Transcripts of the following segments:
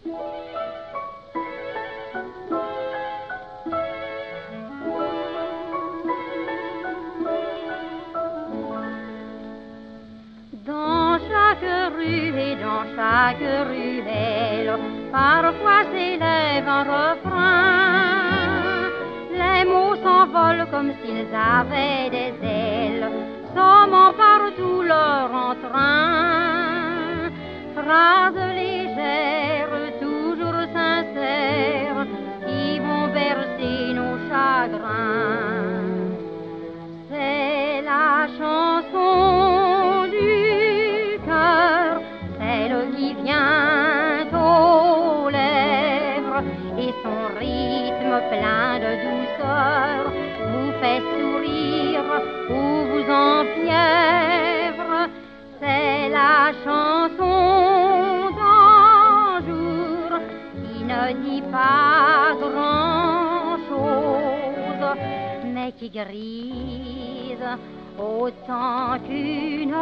Dans chaque rue et dans chaque ruelle, parfois s'élève un refrain. Les mots s'envolent comme s'ils avaient des ailes, sommant partout leur entrain. Phrases légères, toujours sincères, qui vont bercer nos chagrins. C'est la chanson du cœur, celle qui vient aux lèvres, et son rythme plein de douceur vous fait sourire ou vous enfièvre. C'est la chanson d'un jour qui ne dit pas grand-chose, mais qui grise autant qu'une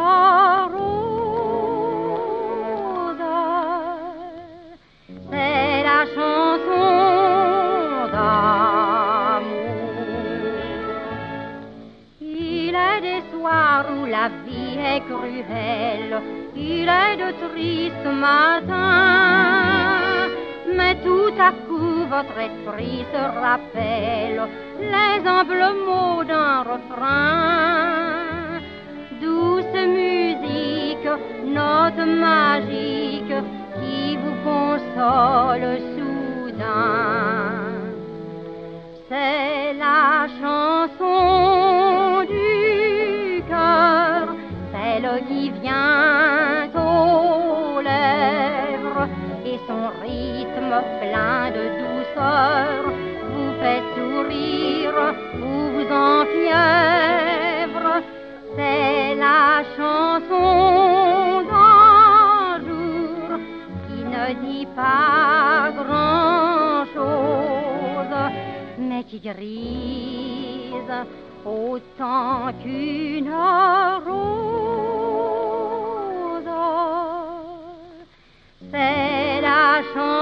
rose. C'est la chanson d'amour. Il est des soirs où la vie est cruelle, il est de tristes matins, mais tout à coup votre esprit se rappelle les humbles mots d'un refrain. Douce musique, note magique qui vous console soudain. C'est la chanson du cœur, celle qui vient aux lèvres, et son rythme plein de douceur vous fait sourire ou vous enfièvre. C'est la chanson d'un jour qui ne dit pas grand-chose, mais qui grise autant qu'une rose. C'est la chanson